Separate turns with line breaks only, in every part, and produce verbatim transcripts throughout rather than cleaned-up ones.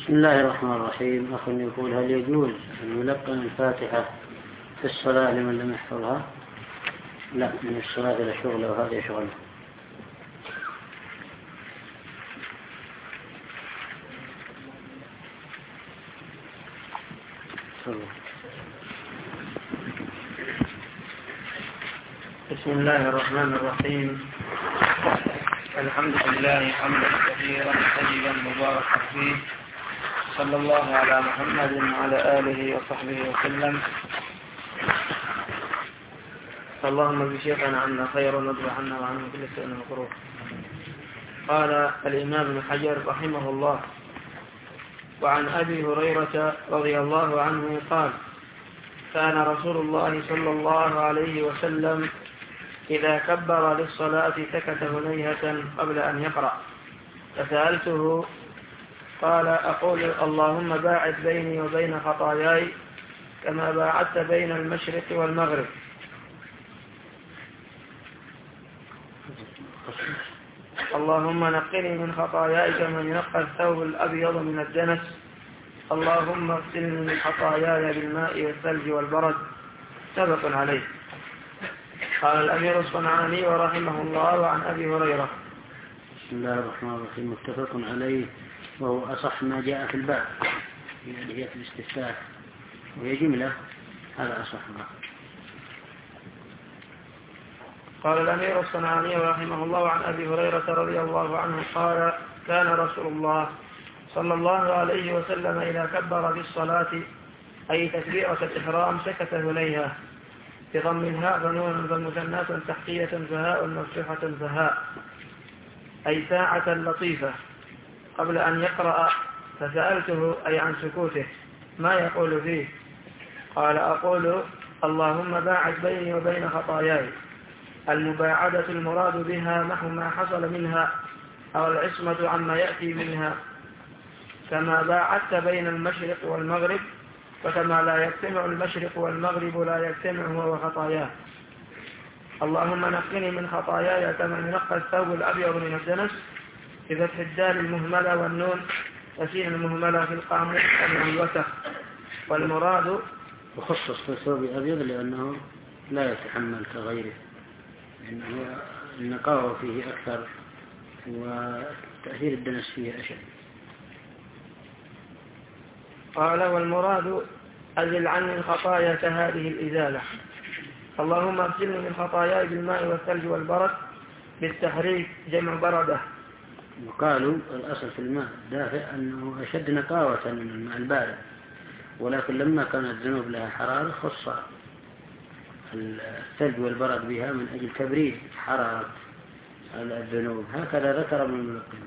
بسم الله الرحمن الرحيم. أخ يقول: هل يجوز أن يلقن الفاتحة في الصلاة لمن لم يحفظها؟ لا، من الصلاة إلى شغله وهذا شغله.
بسم الله الرحمن الرحيم. الحمد لله حمدا كثيرا طيبا مباركا فيه، صلى الله على محمد وعلى آله وصحبه وسلم. اللهم بشيخنا عنا خير وندر عنا وعنه كل سوء مكروه. قال الإمام ابن حجر رحمه الله: وعن أبي هريرة رضي الله عنه قال: كان رسول الله صلى الله عليه وسلم إذا كبر للصلاة سكت هنيهة قبل أن يقرأ، فسألته قال: أقول اللهم باعد بيني وبين خطاياي كما باعدت بين المشرق والمغرب. اللهم نقني من خطاياي كما ينقى الثوب الأبيض من الدنس. اللهم اغسلني من خطاياي بالماء والثلج والبرد. متفق عليه. قال الأمير الصنعاني ورحمه الله عن أبي هريرة.
بسم الله الرحمن الرحيم. متفق عليه، وهو أصح ما جاء في الباب في أدعية الاستفتاح، وهي جملة، هذا أصح ما.
قال الأمير الصنعاني رحمه الله عن أبي هريرة رضي الله عنه قال: كان رسول الله صلى الله عليه وسلم إذا كبر بالصلاة أي تكبيرة الإحرام سكت هنيهة، بضم الهاء ونون فمثناة تحتية فهاء مفتوحة فهاء، أي ساعة لطيفة قبل أن يقرأ. فسألته أي عن سكوته ما يقول فيه؟ قال: أقول اللهم باعد بيني وبين خطاياي. المباعدة المراد بها محو ما حصل منها أو العصمة عما يأتي منها، كما باعدت بين المشرق والمغرب، وكما لا يجتمع المشرق والمغرب لا يجتمع هو وخطاياه. اللهم نقني من خطاياي كما ينقى الثوب الأبيض من الدنس، بفتح الدال المهملة والنون وسين المهملة في القاموس الوسخ. والمراد
وخصص في الثوب الأبيض لأنه لا يتحمل كغيره، لأنه النقاوة فيه أكثر وتأثير الدنس فيه أشد.
قال: والمراد أزل عني الخطايا كهذه الإزالة. اللهم اغسلني من خطاياي بالماء والثلج والبرد، بالتحريك جمع بردة.
وقالوا الأصل في الماء الدافئ أنه أشد نقاوة من الماء البارد، ولكن لما كانت الذنوب لها حرارة خص الثلج والبرد بها من أجل تبريد حرارة الذنوب. هكذا ذكر ابن الملقن.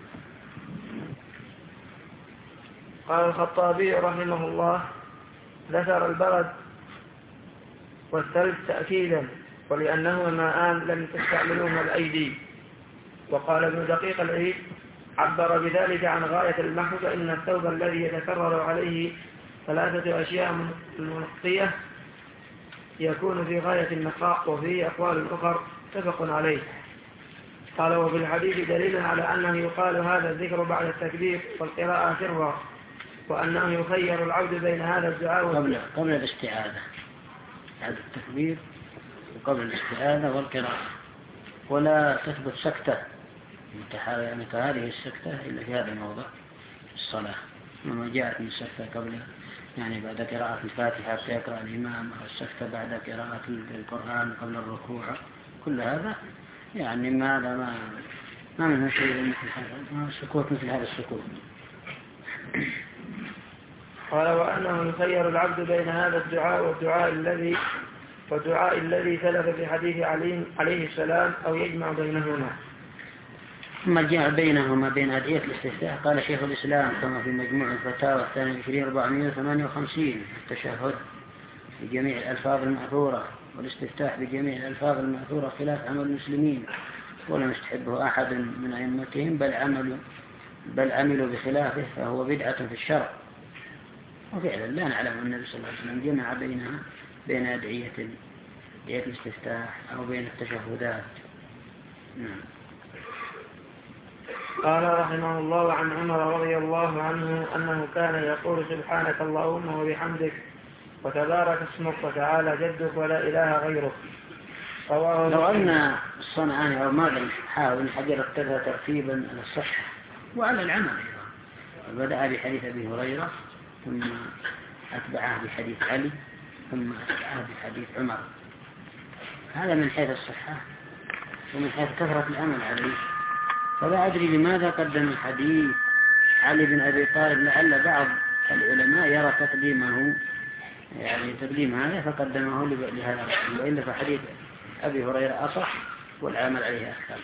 قال الخطابي رحمه الله: ذكر البرد والثلج تأكيدا، ولأنهما ماءان لم تستعملهما الأيدي. وقال ابن دقيق العيد: عبر بذلك عن غاية المحو، فإن الثوب الذي يتكرر عليه ثلاثة أشياء منقية يكون في غاية النقاء، وفيه أقوال أخر متفق عليه. قال: وفي الحديث دليل على أنه يقال هذا الذكر بعد التكبير والقراءة سرا، وأنه يخير العبد بين هذا الدعاء
قبل قبل الاستعاذة، بعد التكبير وقبل الاستعاذة والقراءة، ولا تثبت سكتة يعني كهذه السكتة إلا في هذا الموضع الصلاة. وما جاءت من السكتة قبل، يعني بعد قراءة الفاتحة يقرأ الإمام، أو السكتة بعد قراءة القرآن قبل الركوع، كل هذا يعني ما ما ما منه شيء مثل هذا، ما سكوت مثل هذا السكوت.
قال: وأنه يخير العبد بين هذا الدعاء والدعاء الذي والدعاء الذي ثلث في حديث علي عليه السلام، أو يجمع بينهما.
ثم جاء بينهما بين أدعية الاستفتاح. قال شيخ الإسلام كما في مجموع الفتاوى الثاني عشرين أربعمائة وثمانية وخمسين: التشهد بجميع الألفاظ المأثورة والاستفتاح بجميع الألفاظ المأثورة خلاف عمل المسلمين، ولم يستحبه أحد من أئمتهم، بل عملوا بل عملوا بخلافه، فهو بدعة في الشرع. وفعلا لا نعلم أن النبي صلى الله عليه وسلم جمع بينها بين أدعية الاستفتاح أو بين التشهدات. نعم.
قال رحمه الله عن عمر رضي الله عنه أنه كان يقول سبحانك اللهم وبحمدك وتبارك اسمك وتعالى جدك ولا إله غيرك.
لو أن الصنعاني أو ماذا حاول أن حجر ابتدى ترتيبا على الصحة وعلى العمل أيضا، بدأ بحديث أبي هريرة ثم أتبعه بحديث علي ثم أتبعه بحديث عمر، هذا من حيث الصحة ومن حيث كثرة الأمل عليه. فلا أدري لماذا قدم الحديث علي بن أبي طالب، لعل بعض العلماء يرى تقديمه يعني تقديم هذا فقدمه لهذا، وإلا فحديث أبي هريرة أصح والعمل عليه أكثر.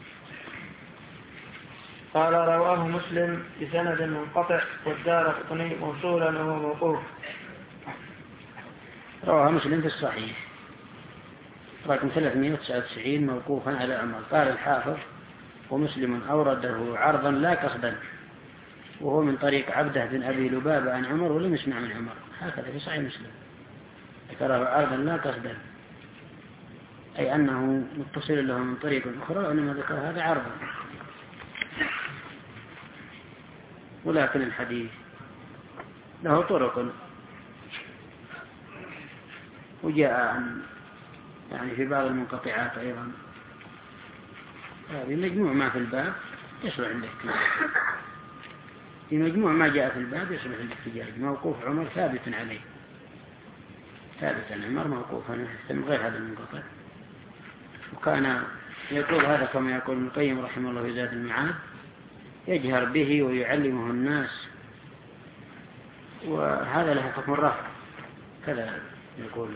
قال رواه مسلم بسند منقطع والدارقطني موصولا وهو موقوف.
رواه مسلم في الصحيح رقم ثلاثمائة وتسعة وتسعين موقوفا على عمر. قال الحافظ ومسلم أورده عرضا لا قصدا، وهو من طريق عبده بن أبي لبابة عن عمر ولم يسمع من عمر، هكذا في صحيح مسلم ذكره عرضا لا قصدا، أي أنه متصل له من طريق أخرى، وإنما ذكر هذا عرضا. ولكن الحديث له طرق، وجاء عن يعني في بعض المنقطعات أيضا. هذه مجموع ما في الباب يصلح الاحتجاج، في مجموع ما جاء في الباب يصلح الاحتجاج. موقوف عمر ثابت عليه، ثابت عن عمر موقوفا من غير هذا المنقطع. وكان يقول هذا كما يقول ابن القيم رحمه الله في زاد المعاد، يجهر به ويعلمه الناس، وهذا له حكم الرفع كذا يقول،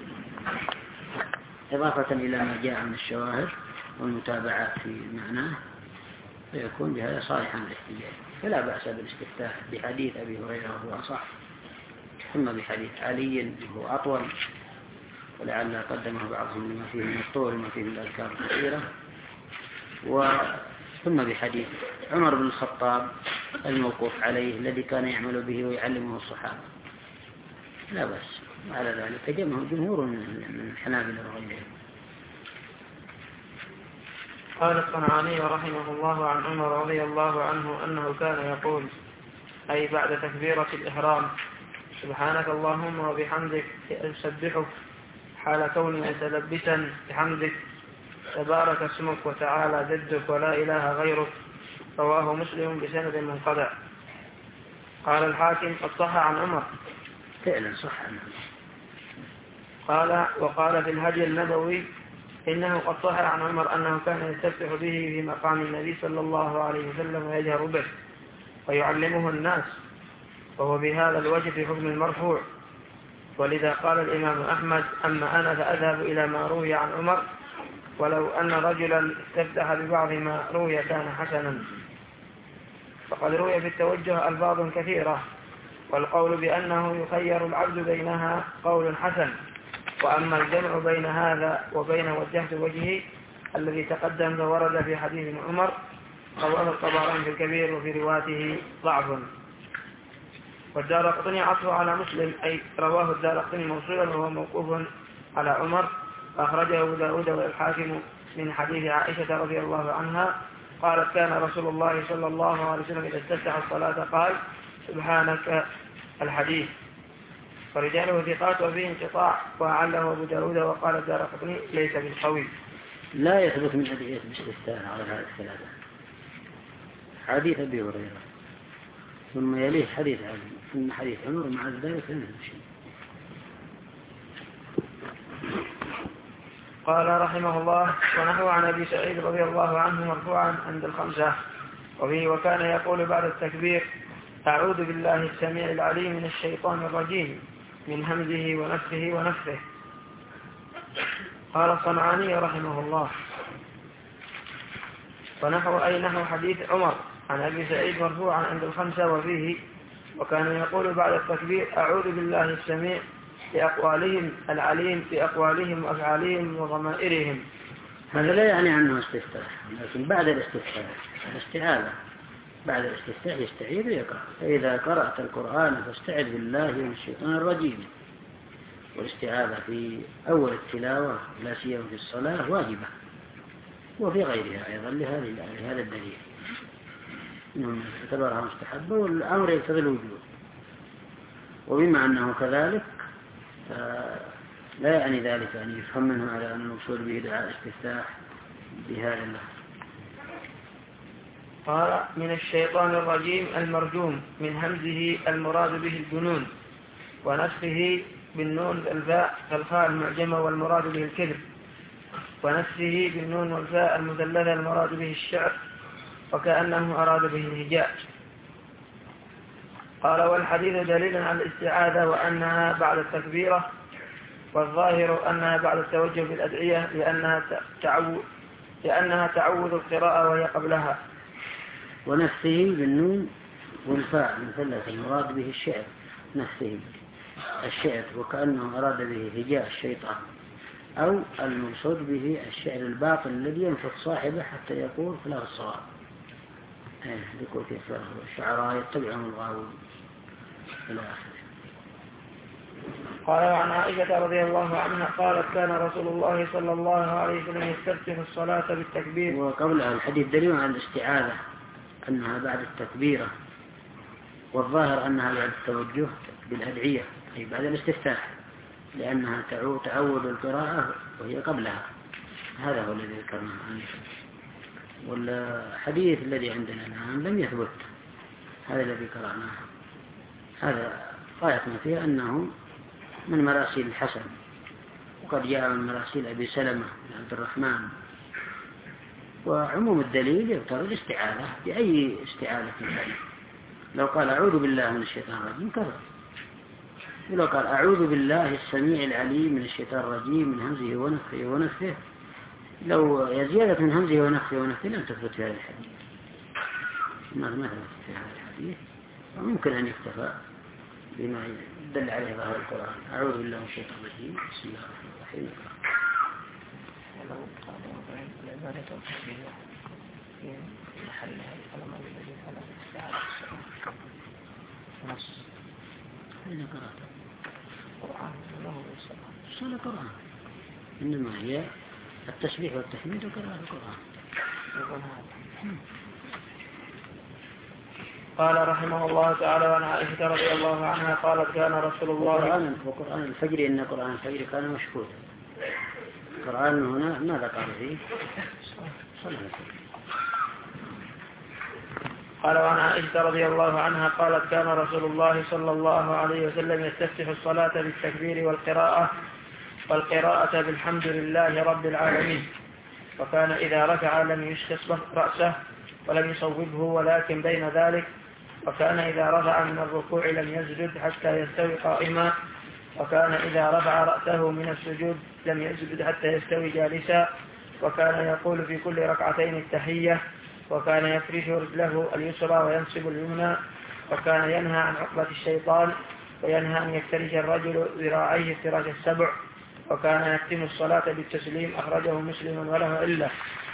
إضافة إلى ما جاء من الشواهد والمتابعات في معناه، فيكون بهذا صالحا للاحتجاج. فلا بأس بالاستفتاح بحديث أبي هريرة وهو أصح، ثم بحديث علي وهو أطول، ولعل قدمه بعضهم لما فيه من الطول وما فيه من الأذكار الكثيرة، ثم بحديث عمر بن الخطاب الموقوف عليه الذي كان يعمل به ويعلمه الصحابة، لا بأس. وعلى ذلك جمعه جمهور من الحنابلة وغيرهم.
قال الصنعاني رحمه الله عن عمر رضي الله عنه أنه كان يقول أي بعد تكبيرة الإحرام سبحانك اللهم وبحمدك أسبحك حال كوني متلبسا بحمدك تبارك اسمك وتعالى جدك ولا إله غيرك. رواه مسلم بسند منقطع. قال الحاكم قد صح عن عمر،
فعلا صح عنه.
قال وقال في الهدي النبوي إنه قد صح عن عمر أنه كان يستفتح به في مقام النبي صلى الله عليه وسلم ويجهر به ويعلمه الناس، وهو بهذا الوجه في حكم المرفوع. ولذا قال الإمام أحمد أما أنا فأذهب إلى ما روي عن عمر، ولو أن رجلا استفتح ببعض ما روي كان حسنا. فقد روي في التوجه ألفاظ كثيرة، والقول بأنه يخير العبد بينها قول حسن. وأما الجمع بين هذا وبين وجهت وجهي الذي تقدم فورد في حديث عمر رواه الطبراني في الكبير وفي رواته ضعف. والدارقطني عطفه على مسلم أي رواه الدارقطني موصولا وهو موقوف على عمر، أخرجه أبو داود والحاكم من حديث عائشة رضي الله عنها قالت كان رسول الله صلى الله عليه وسلم إذا استفتح الصلاة قال سبحانك الحديث. فرجاله ثقات وفيه انقطاع، وأعله أبو داود وقال الدارقطني ليس بالقوي.
لا يثبت من أدعية بالاستفتاح على هذه الثلاثة، حديث أبي هريرة ثم يليه حديث علي ثم حديث عمر، مع ذلك لا يثبت شيء.
قال رحمه الله ونحو عن أبي سعيد رضي الله عنه مرفوعا عند الخمسة وفيه وكان يقول بعد التكبير أعوذ بالله السميع العليم من الشيطان الرجيم من همزه ونفخه ونفثه. قال الصنعاني رحمه الله ونحو أي نحو حديث عمر عن أبي سعيد مرفوعا عند الخمسة وفيه وكان يقول بعد التكبير أعوذ بالله السميع بأقوالهم العليم بأقوالهم وأفعالهم وضمائرهم.
هذا لا يعني أنه استفتاح، لكن بعد الاستفتاح الاستعاذة، بعد الاستفتاح يستعيذ ويقرأ. فإذا قرأت القرآن فاستعذ بالله من الشيطان الرجيم. والاستعاذة في أول التلاوة لا سيما في الصلاة واجبة، وفي غيرها أيضا لهذا الدليل. اعتبرها مستحبة والأمر يقتضي الوجوب. وبما أنه كذلك لا يعني ذلك أن يفهم منه على أن الوصول به دعاء استفتاح بهذا الله.
قال من الشيطان الرجيم المرجوم من همزه المراد به الجنون ونفسه بالنون الفاء الفاء المعجمة والمراد به الكذب ونفسه بالنون والفاء المثلثة المراد به الشعر وكأنه أراد به الهجاء. قال والحديث دليل على الاستعاذة وأنها بعد التكبيرة والظاهر أنها بعد التوجه بالأدعية لأنها تعوذ لأنها تعوذ القراءة وهي قبلها.
ونفسه بالنون والفاء المثلث المراد به الشعر نفسه الشعر وكأنه أراد به هجاء الشيطان أو المقصود به الشعر الباطل الذي ينفق صاحبه حتى يقول خلاف الصواب. يقول في الشعراء يتبعهم الغاوون إلى آخره.
قال عن عائشة رضي الله عنها قالت كان رسول الله صلى الله عليه وسلم يستفتح الصلاة بالتكبير.
وقبلها الحديث دليل على الاستعاذة أنها بعد التكبيرة والظاهر أنها بعد التوجه بالأدعية أي بعد الاستفتاح لأنها تعود القراءة وهي قبلها. هذا هو الذي ذكرناه عنه. والحديث الذي عندنا الآن لم يثبت هذا الذي قرأناه. هذا غايتنا فيه أنه من مراسيل الحسن وقد جاء من مراسيل أبي سلمة بن عبد الرحمن. وعموم الدليل يقتضي الاستعاذة بأي استعاذة كان. لو قال أعوذ بالله من الشيطان الرجيم كفر. ولو قال أعوذ بالله السميع العليم من الشيطان الرجيم من همزه ونفخه ونفثه لو زيادة من همزه ونفخه ونفثه لم تثبت في هذا الحديث. ما ثبت في هذا الحديث وممكن أن يكتفى بما دل عليه ظاهر القرآن. أعوذ بالله من الشيطان الرجيم بسم الله الرحمن الرحيم.
العبادة والتكبير في محلها الكلام الذي خلق الاستعاذة نص
أين قرأت
القرآن له الصلاة
الصلاة قرآن إنما هي التسبيح والتحميد وقراءة القرآن.
قال رحمه الله تعالى عن عائشة رضي الله عنها قالت كان رسول الله
وقرآن الفجر إن قرآن الفجر كان مشهودا. قرآن هنا ماذا قال فيه؟
قال وعن عائشة رضي الله عنها قالت كان رسول الله صلى الله عليه وسلم يستفتح الصلاة بالتكبير والقراءة والقراءة بالحمد لله رب العالمين. وكان إذا ركع لم يشخص رأسه ولم يصوبه ولكن بين ذلك. وكان إذا رفع من الركوع لم يسجد حتى يستوي قائما. وكان إذا رفع رأسه من السجود لم يسجد حتى يستوي جالسا. وكان يقول في كل ركعتين التحية. وكان يفرش رجله اليسرى وينصب اليمنى. وكان ينهى عن عقبة الشيطان وينهى أن يفترش الرجل ذراعيه افتراش السبع. وكان يختم الصلاة بالتسليم أخرجه مسلم وله علة.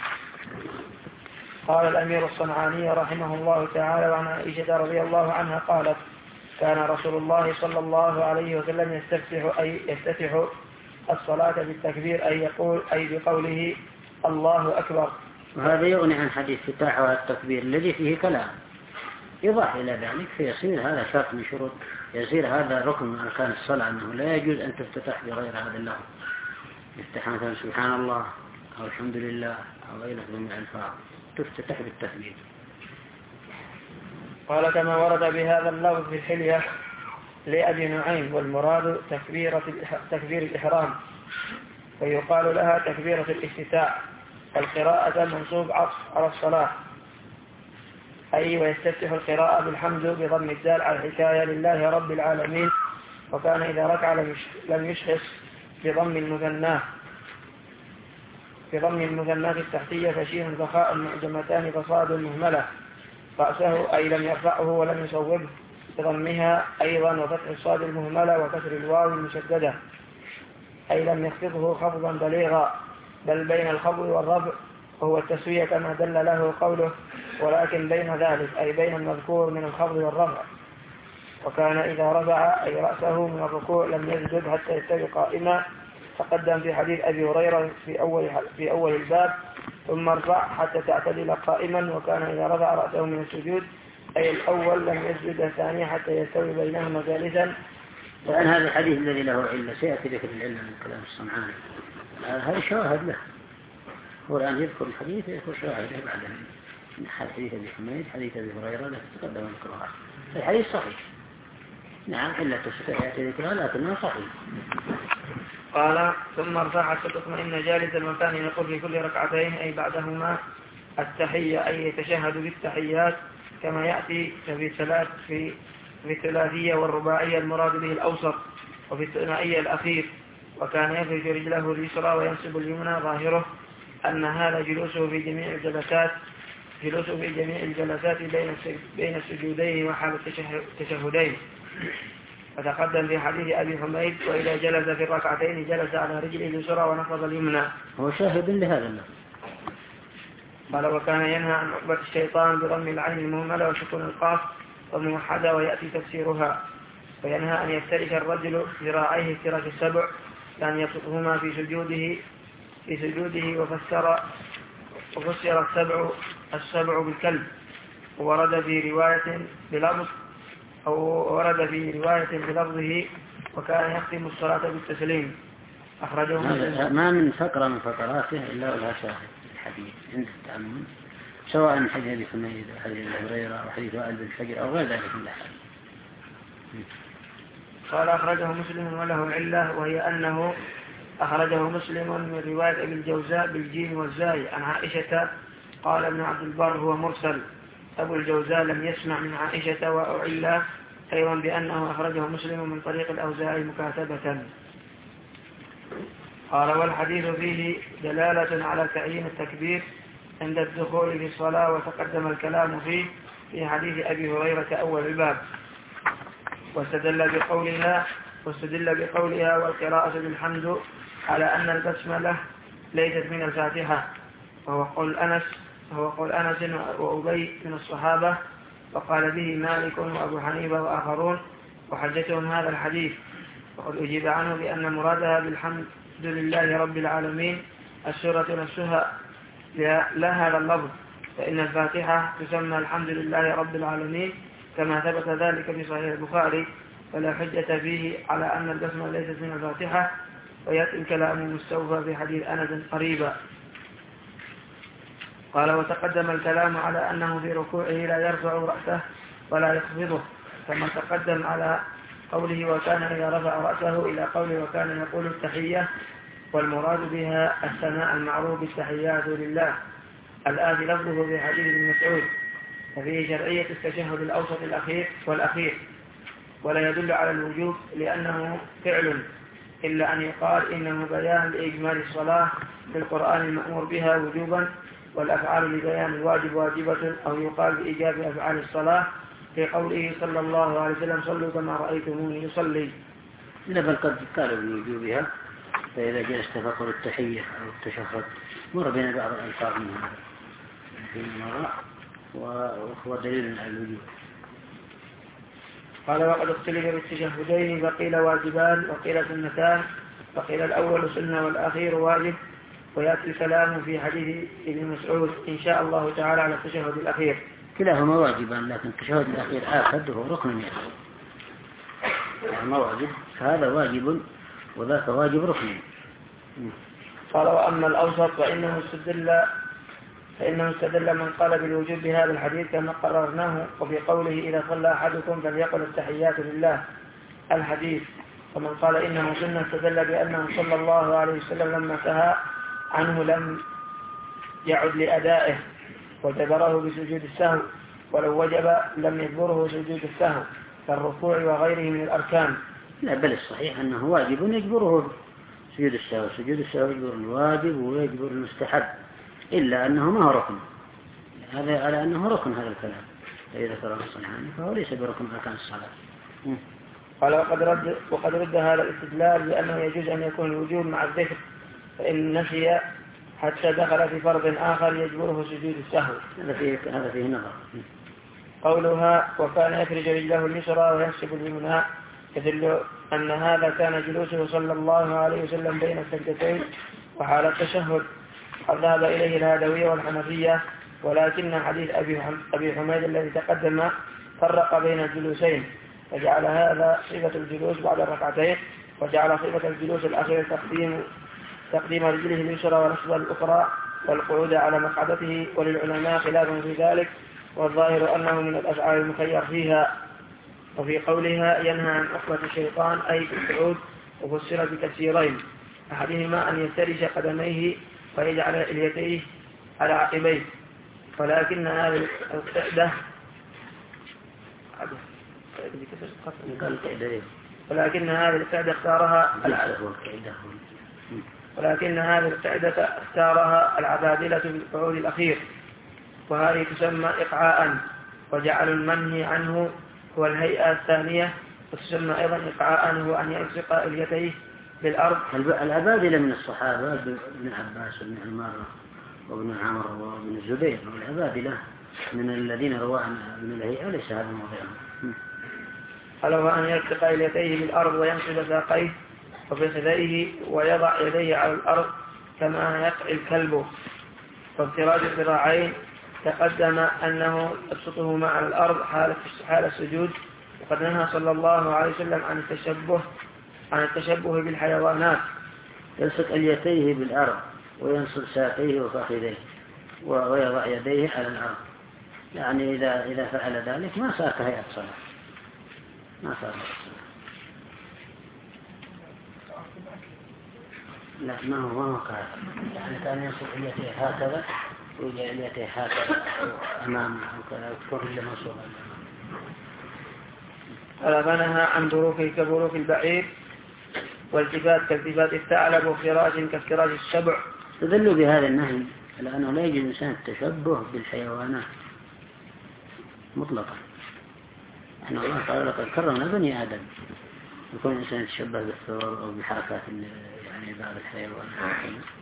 قال الأمير الصنعاني رحمه الله تعالى وعن عائشة رضي الله عنها قالت كان رسول الله صلى الله عليه وسلم يستفتح أي يفتتح الصلاة بالتكبير أي يقول أي بقوله الله أكبر.
وهذا يغني عن حديث افتتاح التكبير الذي فيه كلام. يضاف إلى ذلك فيصير هذا شرط من شروط يصير هذا ركن من أركان الصلاة أنه لا يجوز أن تفتتح بغير هذا اللفظ. يفتح مثلا سبحان الله أو الحمد لله أو غيره من الألفاظ تفتتح بالتكبير.
قال كما ورد بهذا اللفظ في الحلية لأبي نعيم والمراد تكبيرة تكبير الإحرام ويقال لها تكبيرة الافتتاح. القراءة منصوب عطف على الصلاة أي ويستفتح القراءة بالحمد بضم الدال على الحكاية لله رب العالمين. وكان إذا ركع لم يشخص بضم المثناه بضم المثناه التحتية فشين فخاء معجمتان فصاد مهملة. رأسه أي لم يرفعه ولم يصوبه بضمها أيضا وفتح الصاد المهملة وكسر الواو المشددة أي لم يخفضه خفضا بليغا بل بين الخفض والرفع وهو التسوية كما دل له قوله ولكن بين ذلك أي بين المذكور من الخفض والرفع. وكان إذا رفع أي رأسه من الركوع لم يسجد حتى يستوي قائما. تقدم في حديث أبي هريرة في أول في أول الباب ثم ارفع حتى تعتدل قائما، وكان إذا رفع رأسه من السجود أي الأول لم يسجد الثاني حتى يستوي بينهما جالسا.
وأن هذا الحديث الذي له علة سيأتي ذكر العلة من كلام الصنعاني، هذا شواهد له، هو الآن يذكر الحديث يذكر شواهده بعده من حديث أبي حميد حديث أبي هريرة التي تقدم ذكرها. الحديث صحيح، نعم علة سيأتي ذكرها لكنه صحيح.
قال ثم ارفع حتى تطمئن جالسا، والثاني يقول في كل ركعتين أي بعدهما التحية أي يتشهد بالتحيات كما يأتي في الثلاث في في الثلاثية والرباعية المراد به الأوسط، وفي الثنائية الأخير. وكان يفرج رجله اليسرى وينصب اليمنى، ظاهره أن هذا جلوسه في جميع الجلسات جلوسه في جميع الجلسات بين بين السجودين وحال التشهدين. فتقدم في حديث أبي حميد وإذا جلس في الركعتين جلس على رجله اليسرى ونصب اليمنى.
هو شاهد لهذا الله.
قال وكان ينهى عن عقبة الشيطان برمي العين المهملة وسكون القاف والموحدة ويأتي تفسيرها. وينهى أن يفترش الرجل ذراعيه افتراش السبع، لأن يبسطهما في سجوده في سجوده وفسر وفسر السبع السبع بالكلب. ورد في رواية بلفظ أو ورد في رواية بلفظه وكان يختم الصلاة بالتسليم. أخرجه
مسلم. ما من فقرة من فقراته إلا لها شاهد الحديث عند التأمل، سواء من حديث أبي حميد أو حديث أبي هريرة أو حديث وائل بن حجر أو غير ذلك من الأحاديث.
قال أخرجه مسلم وله علة، وهي أنه أخرجه مسلم من رواية ابن الجوزاء بالجيم والزاي عن عائشة. قال ابن عبد البر هو مرسل، أبو الجوزاء لم يسمع من عائشة، وأعلى أيضا بأنه أخرجه مسلم من طريق الأوزاعي مكاتبة. قال والحديث فيه دلالة على تعيين التكبير عند الدخول في الصلاة، وتقدم الكلام فيه في حديث أبي هريرة أول الباب. واستدل بقولها واستدل بقولها والقراءة بالحمد على أن البسملة ليست من الفاتحة، وهو قول أنس وهو قول أنس وأبي من الصحابة، وقال به مالك وأبو حنيفة وآخرون، وحجتهم هذا الحديث. وقد أجيب عنه بأن مرادها بالحمد لله رب العالمين السورة نفسها لا هذا اللفظ، فإن الفاتحة تسمى الحمد لله رب العالمين كما ثبت ذلك في صحيح البخاري، فلا حجة فيه على أن البسمة ليست من الفاتحة، ويأتي الكلام مستوفى في حديث أنس قريبا. قال وتقدم الكلام على أنه في ركوعه لا يرفع رأسه ولا يخفضه، كما تقدم على قوله وكان إذا رفع رأسه إلى قوله وكان يقول التحية، والمراد بها الثناء المعروف بالتحيات لله الآتي لفظه في حديث ابن مسعود، وفيه شرعية التشهد الأوسط الأخير والأخير، ولا يدل على الوجوب لأنه فعل، إلا أن يقال إنه بيان لإجمال الصلاة بالقرآن المأمور بها وجوبا، والأفعال لبيان الواجب واجبة، أو يقال بإيجاب أفعال الصلاة في قوله صلى الله عليه وسلم صلوا كما رأيتموني يصلي.
لا بل قد قالوا بوجوبها، فإذا جلست فقل التحية أو التشهد مر بين بعض الألفاظ من هذا في المرة، وهو دليل على الوجوب.
قال وقد اختلف بالتشهدين، فقيل واجبان وقيل سنتان، فقيل الأول سنة والأخير واجب. ويأتي الكلام في حديث ابن مسعود إن شاء الله تعالى على التشهد الأخير.
كلاهما واجبان، لكن التشهد الأخير آخد وهو ركن يعني ما واجب، هذا واجب وذاك واجب ركن.
قال وأما الأوسط فإنه استدل فإنه استدل من قال بالوجوب بهذا الحديث كما قررناه، وفي قوله إذا صلى أحدكم فليقل التحيات لله الحديث. ومن قال إنه سنة استدل بأنه صلى الله عليه وسلم لما سهى عنه لم يعد لأدائه وجبره بسجود السهو، ولو وجب لم يجبره سجود السهو كالركوع وغيره من الأركان.
لا بل الصحيح أنه واجب يجبره سجود السهو، سجود السهو يجبر الواجب ويجبر المستحب، إلا أنه ما هو ركن، هذا على أنه ركن هذا الكلام إذا ذكره الصنعاني فهو ليس بركن أركان الصلاة.
قال وقد رد, وقد رد هذا الاستدلال بأنه يجوز أن يكون الوجوب مع الذكر، فإن نسي حتى دخل في فرض آخر يجبره سجود السهو.
هذا فيه هذا فيه نظر.
قولها وكان يفرج رجله اليسرى وينصب اليمنى يدل أن هذا كان جلوسه صلى الله عليه وسلم بين السجدتين وحال التشهد، قد ذهب إليه الهادوية والحنفية، ولكن حديث أبي حميد الذي تقدم فرق بين الجلوسين، فجعل هذا صفة الجلوس بعد الركعتين، وجعل صفة الجلوس الأخير تقديم تقديم رجله اليسرى ونصب الأخرى والقعود على مقعدته، وللعلماء خلاف في ذلك، والظاهر أنه من الأفعال المخير فيها. وفي قولها ينهى عن عقبة الشيطان أي القعود، وفسر بتفسيرين، أحدهما أن يفترش قدميه ويجعل اليتيه على عقبيه، ولكن هذه القعدة ولكن هذه القعدة اختارها ولكن هذه القعدة اختارها العبادلة في القعود الأخير، وهذه تسمى إقعاء، وجعل المنهي عنه هو الهيئة الثانية، وتسمى أيضا إقعاء هو أن يلصق اليتيه بالأرض.
العبادلة من الصحابة ابن عباس وابن عمر وابن عمر وابن الزبير، والعبادلة من الذين رواه من الهيئة ليس هذا موضعهم.
قال هو أن يلصق اليتيه بالأرض وينصب ساقيه وفخذيه ويضع يديه على الأرض كما يقع الكلب، فابتراج الذراعين تقدم أنه يبسطهما على الأرض حال السجود، وقد نهى صلى الله عليه وسلم عن التشبه عن التشبه بالحيوانات.
يلصق اليتيه بالأرض وينصب ساقيه وفخذيه ويضع يديه على الأرض، يعني إذا إذا فعل ذلك ما صار كهيئة صلاة، ما صار الصلاة. لا ما هو ما كان، يعني كان ينصب اليتيه هكذا ويجعل اليتيه هكذا أمامه وكذا وكفر له مصورا.
ألا فنهى عن بروك كبروك البعير، والتفات كالتفات الثعلب، وافتراش كافتراش السبع.
تدل بهذا النهي على أنه لا يجوز الإنسان التشبه بالحيوانات مطلقا، أن الله تعالى لقد كرمنا بني آدم، يكون الإنسان يتشبه بالثور أو بحركات يعني بعض الحيوانات.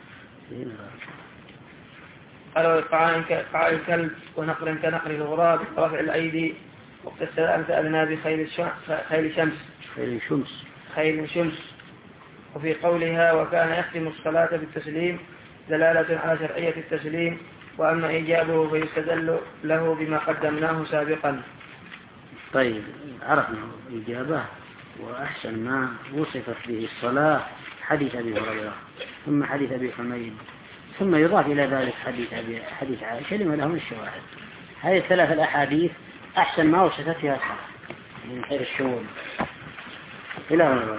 قال وإقعاء كإقعاء الكلب، ونقر كنقر الغراب، رفع الأيدي، وقد أمثالنا بخيل خيل شمس
خيل شمس
خيل شمس. وفي قولها وكان يختم الصلاة بالتسليم دلالة على شرعية التسليم، وأما إيجابه فيستدل له بما قدمناه سابقا.
طيب عرفنا إجابة، وأحسن ما وصفت به الصلاة حديث أبي هريرة ثم حديث أبي حميد، ثم يضاف إلى ذلك حديث أبي حديث عائشة لما لهم الشواهد. هذه الثلاث الأحاديث أحسن ما وصفت فيها الصلاة من خير الشؤون إلى هنا.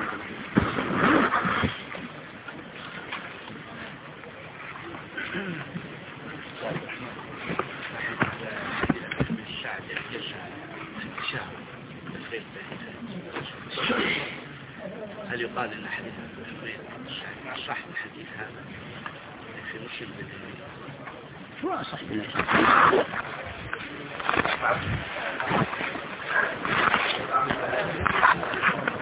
هل يقال ان حديث صح الحديث هذا في مسلم
هو صح بالله.